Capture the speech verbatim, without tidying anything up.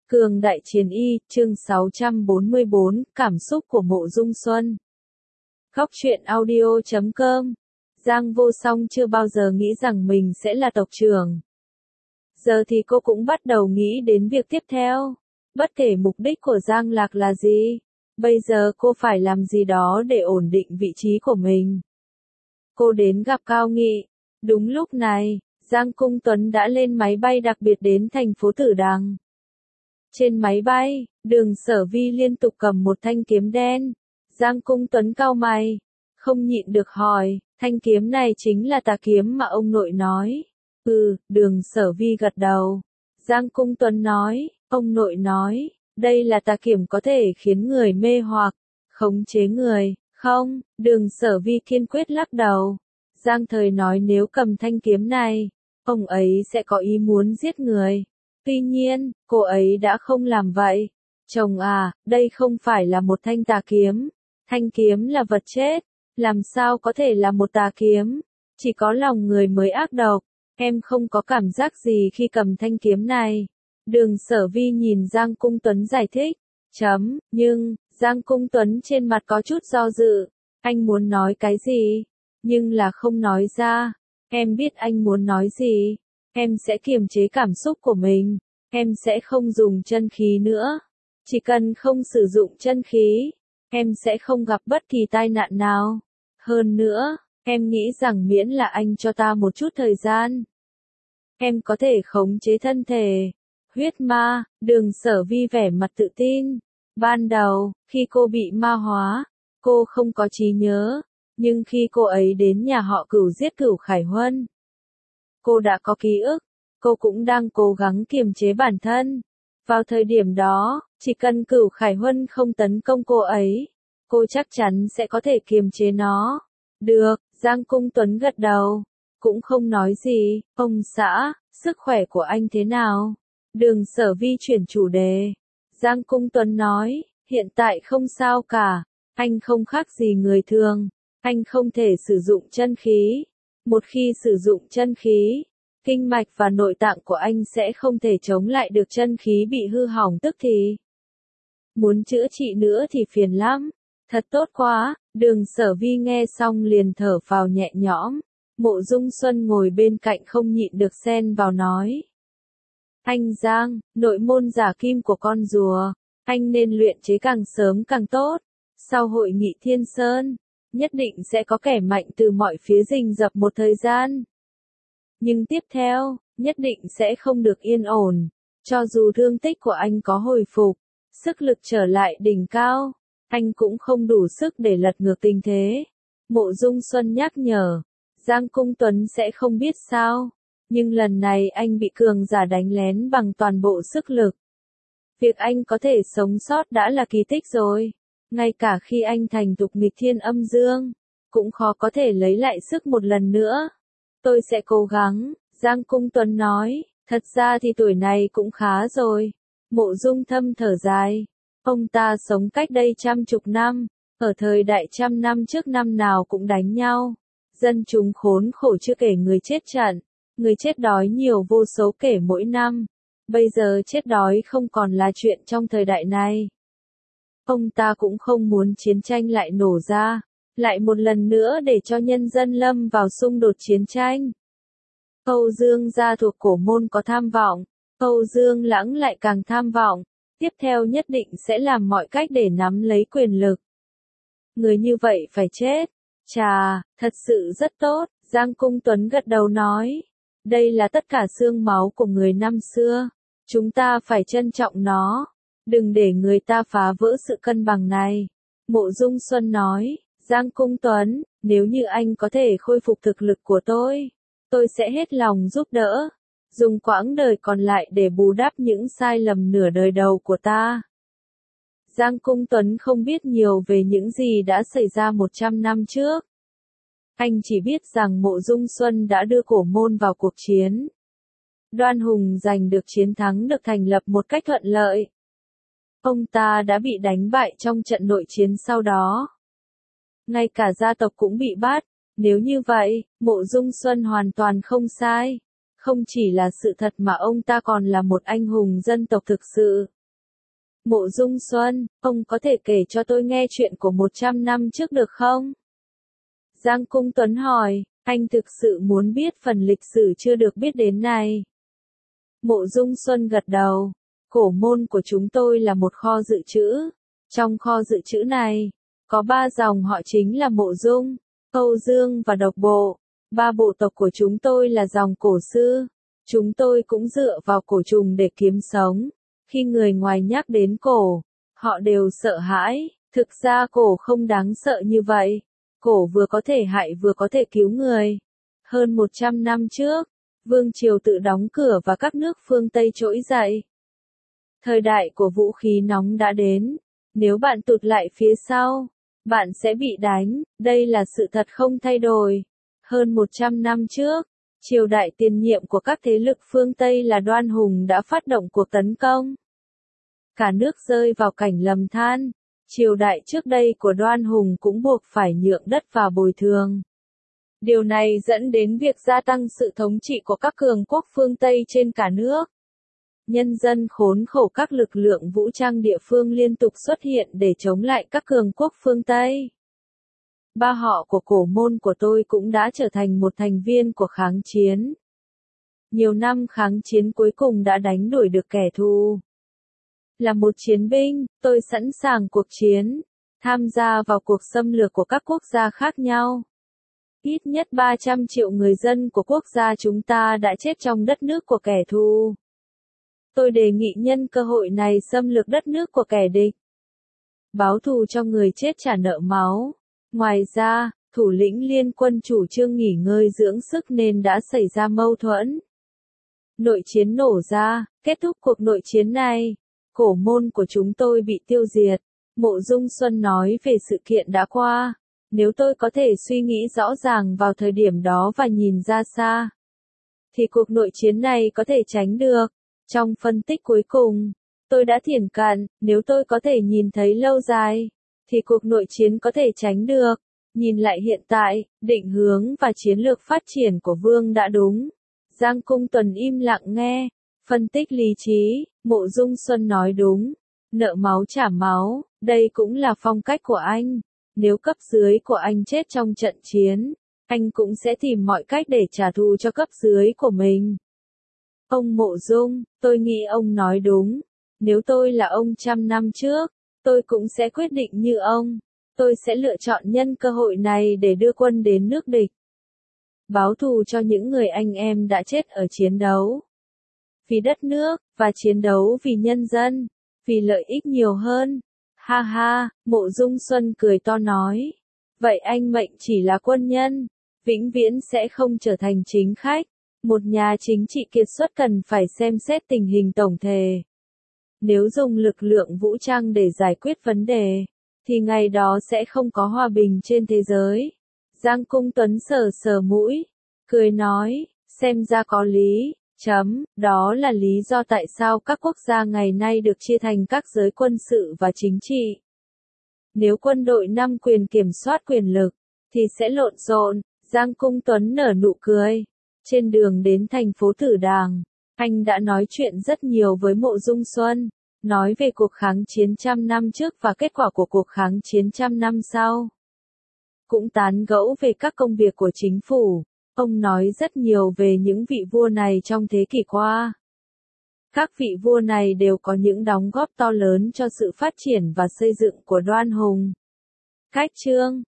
Cường Đại Chiến Y, chương sáu trăm bốn mươi bốn, Cảm xúc của Mộ Dung Xuân. Góc truyện audio chấm com. Giang Vô Song chưa bao giờ nghĩ rằng mình sẽ là tộc trưởng. Giờ thì cô cũng bắt đầu nghĩ đến việc tiếp theo. Bất kể mục đích của Giang Lạc là gì, bây giờ cô phải làm gì đó để ổn định vị trí của mình. Cô đến gặp Cao Nghị. Đúng lúc này, Giang Cung Tuấn đã lên máy bay đặc biệt đến thành phố Tử Đằng. Trên máy bay, Đường Sở Vi liên tục cầm một thanh kiếm đen. Giang Cung Tuấn cau mày, không nhịn được hỏi, thanh kiếm này chính là tà kiếm mà ông nội nói. Ừ, Đường Sở Vi gật đầu. Giang Cung Tuấn nói, ông nội nói, đây là tà kiếm có thể khiến người mê hoặc, khống chế người. Không, Đường Sở Vi kiên quyết lắc đầu. Giang Thời nói nếu cầm thanh kiếm này, ông ấy sẽ có ý muốn giết người. Tuy nhiên, cô ấy đã không làm vậy. Chồng à, đây không phải là một thanh tà kiếm. Thanh kiếm là vật chết. Làm sao có thể là một tà kiếm? Chỉ có lòng người mới ác độc. Em không có cảm giác gì khi cầm thanh kiếm này. Đường Sở Vi nhìn Giang Cung Tuấn giải thích. Chấm, nhưng, Giang Cung Tuấn trên mặt có chút do dự. Anh muốn nói cái gì? Nhưng là không nói ra. Em biết anh muốn nói gì. Em sẽ kiềm chế cảm xúc của mình. Em sẽ không dùng chân khí nữa. Chỉ cần không sử dụng chân khí, em sẽ không gặp bất kỳ tai nạn nào. Hơn nữa, em nghĩ rằng miễn là anh cho ta một chút thời gian, em có thể khống chế thân thể. Huyết ma, Đường Sở Vi vẻ mặt tự tin. Ban đầu, khi cô bị ma hóa, cô không có trí nhớ. Nhưng khi cô ấy đến nhà họ Cửu giết Cửu Khải Huân, cô đã có ký ức. Cô cũng đang cố gắng kiềm chế bản thân. Vào thời điểm đó, chỉ cần Cửu Khải Huân không tấn công cô ấy, cô chắc chắn sẽ có thể kiềm chế nó. Được, Giang Cung Tuấn gật đầu. Cũng không nói gì, ông xã, sức khỏe của anh thế nào? Đường Sở Vi chuyển chủ đề. Giang Cung Tuấn nói, hiện tại không sao cả, anh không khác gì người thường, anh không thể sử dụng chân khí. Một khi sử dụng chân khí, kinh mạch và nội tạng của anh sẽ không thể chống lại được chân khí bị hư hỏng tức thì. Muốn chữa trị nữa thì phiền lắm. Thật tốt quá, Đường Sở Vi nghe xong liền thở phào nhẹ nhõm. Mộ Dung Xuân ngồi bên cạnh không nhịn được xen vào nói. Anh Giang, nội môn giả kim của con rùa, anh nên luyện chế càng sớm càng tốt. Sau hội nghị Thiên Sơn, nhất định sẽ có kẻ mạnh từ mọi phía rình rập một thời gian. Nhưng tiếp theo, nhất định sẽ không được yên ổn. Cho dù thương tích của anh có hồi phục, sức lực trở lại đỉnh cao, anh cũng không đủ sức để lật ngược tình thế. Mộ Dung Xuân nhắc nhở, Giang Cung Tuấn sẽ không biết sao. Nhưng lần này anh bị cường giả đánh lén bằng toàn bộ sức lực. Việc anh có thể sống sót đã là kỳ tích rồi. Ngay cả khi anh thành thục nghịch thiên âm dương, cũng khó có thể lấy lại sức một lần nữa. Tôi sẽ cố gắng, Giang Cung Tuấn nói, thật ra thì tuổi này cũng khá rồi. Mộ Dung Thâm thở dài, ông ta sống cách đây trăm chục năm, ở thời đại trăm năm trước năm nào cũng đánh nhau. Dân chúng khốn khổ chưa kể người chết trận, người chết đói nhiều vô số kể mỗi năm. Bây giờ chết đói không còn là chuyện trong thời đại này. Ông ta cũng không muốn chiến tranh lại nổ ra, lại một lần nữa để cho nhân dân lâm vào xung đột chiến tranh. Âu Dương gia thuộc cổ môn có tham vọng, Âu Dương Lãng lại càng tham vọng, tiếp theo nhất định sẽ làm mọi cách để nắm lấy quyền lực. Người như vậy phải chết. Chà, thật sự rất tốt, Giang Cung Tuấn gật đầu nói. Đây là tất cả xương máu của người năm xưa, chúng ta phải trân trọng nó. Đừng để người ta phá vỡ sự cân bằng này. Mộ Dung Xuân nói, Giang Cung Tuấn, nếu như anh có thể khôi phục thực lực của tôi, tôi sẽ hết lòng giúp đỡ. Dùng quãng đời còn lại để bù đắp những sai lầm nửa đời đầu của ta. Giang Cung Tuấn không biết nhiều về những gì đã xảy ra một trăm năm trước. Anh chỉ biết rằng Mộ Dung Xuân đã đưa cổ môn vào cuộc chiến. Đoan Hùng giành được chiến thắng được thành lập một cách thuận lợi. Ông ta đã bị đánh bại trong trận nội chiến sau đó. Ngay cả gia tộc cũng bị bắt. Nếu như vậy, Mộ Dung Xuân hoàn toàn không sai. Không chỉ là sự thật mà ông ta còn là một anh hùng dân tộc thực sự. Mộ Dung Xuân, ông có thể kể cho tôi nghe chuyện của một trăm năm trước được không? Giang Cung Tuấn hỏi, anh thực sự muốn biết phần lịch sử chưa được biết đến này. Mộ Dung Xuân gật đầu, cổ môn của chúng tôi là một kho dự trữ. Trong kho dự trữ này, có ba dòng họ chính là Mộ Dung, Âu Dương và Độc Bộ. Ba bộ tộc của chúng tôi là dòng cổ sư. Chúng tôi cũng dựa vào cổ trùng để kiếm sống. Khi người ngoài nhắc đến cổ, họ đều sợ hãi. Thực ra cổ không đáng sợ như vậy. Cổ vừa có thể hại vừa có thể cứu người. Hơn một trăm năm trước, Vương Triều tự đóng cửa và các nước phương Tây trỗi dậy. Thời đại của vũ khí nóng đã đến. Nếu bạn tụt lại phía sau, bạn sẽ bị đánh. Đây là sự thật không thay đổi. Hơn một trăm năm trước, triều đại tiền nhiệm của các thế lực phương Tây là Đoan Hùng đã phát động cuộc tấn công. Cả nước rơi vào cảnh lầm than. Triều đại trước đây của Đoan Hùng cũng buộc phải nhượng đất và bồi thường. Điều này dẫn đến việc gia tăng sự thống trị của các cường quốc phương Tây trên cả nước. Nhân dân khốn khổ, các lực lượng vũ trang địa phương liên tục xuất hiện để chống lại các cường quốc phương Tây. Ba họ của cổ môn của tôi cũng đã trở thành một thành viên của kháng chiến. Nhiều năm kháng chiến cuối cùng đã đánh đuổi được kẻ thù. Là một chiến binh, tôi sẵn sàng cuộc chiến, tham gia vào cuộc xâm lược của các quốc gia khác nhau. Ít nhất ba trăm triệu người dân của quốc gia chúng ta đã chết trong đất nước của kẻ thù. Tôi đề nghị nhân cơ hội này xâm lược đất nước của kẻ địch. Báo thù cho người chết trả nợ máu. Ngoài ra, thủ lĩnh liên quân chủ trương nghỉ ngơi dưỡng sức nên đã xảy ra mâu thuẫn. Nội chiến nổ ra, kết thúc cuộc nội chiến này. Cổ môn của chúng tôi bị tiêu diệt. Mộ Dung Xuân nói về sự kiện đã qua. Nếu tôi có thể suy nghĩ rõ ràng vào thời điểm đó và nhìn ra xa, thì cuộc nội chiến này có thể tránh được. Trong phân tích cuối cùng, tôi đã thiển cận, nếu tôi có thể nhìn thấy lâu dài, thì cuộc nội chiến có thể tránh được. Nhìn lại hiện tại, định hướng và chiến lược phát triển của Vương đã đúng. Giang Cung Tuấn im lặng nghe, phân tích lý trí, Mộ Dung Xuân nói đúng. Nợ máu trả máu, đây cũng là phong cách của anh. Nếu cấp dưới của anh chết trong trận chiến, anh cũng sẽ tìm mọi cách để trả thù cho cấp dưới của mình. Ông Mộ Dung, tôi nghĩ ông nói đúng. Nếu tôi là ông trăm năm trước, tôi cũng sẽ quyết định như ông. Tôi sẽ lựa chọn nhân cơ hội này để đưa quân đến nước địch. Báo thù cho những người anh em đã chết ở chiến đấu. Vì đất nước, và chiến đấu vì nhân dân, vì lợi ích nhiều hơn. Ha ha, Mộ Dung Xuân cười to nói. Vậy anh mệnh chỉ là quân nhân, vĩnh viễn sẽ không trở thành chính khách. Một nhà chính trị kiệt xuất cần phải xem xét tình hình tổng thể. Nếu dùng lực lượng vũ trang để giải quyết vấn đề, thì ngày đó sẽ không có hòa bình trên thế giới. Giang Cung Tuấn sờ sờ mũi, cười nói, xem ra có lý, chấm, đó là lý do tại sao các quốc gia ngày nay được chia thành các giới quân sự và chính trị. Nếu quân đội nắm quyền kiểm soát quyền lực, thì sẽ lộn xộn. Giang Cung Tuấn nở nụ cười. Trên đường đến thành phố Tử Đàng, anh đã nói chuyện rất nhiều với Mộ Dung Xuân, nói về cuộc kháng chiến trăm năm trước và kết quả của cuộc kháng chiến trăm năm sau. Cũng tán gẫu về các công việc của chính phủ, ông nói rất nhiều về những vị vua này trong thế kỷ qua. Các vị vua này đều có những đóng góp to lớn cho sự phát triển và xây dựng của Đoan Hùng. Cách chương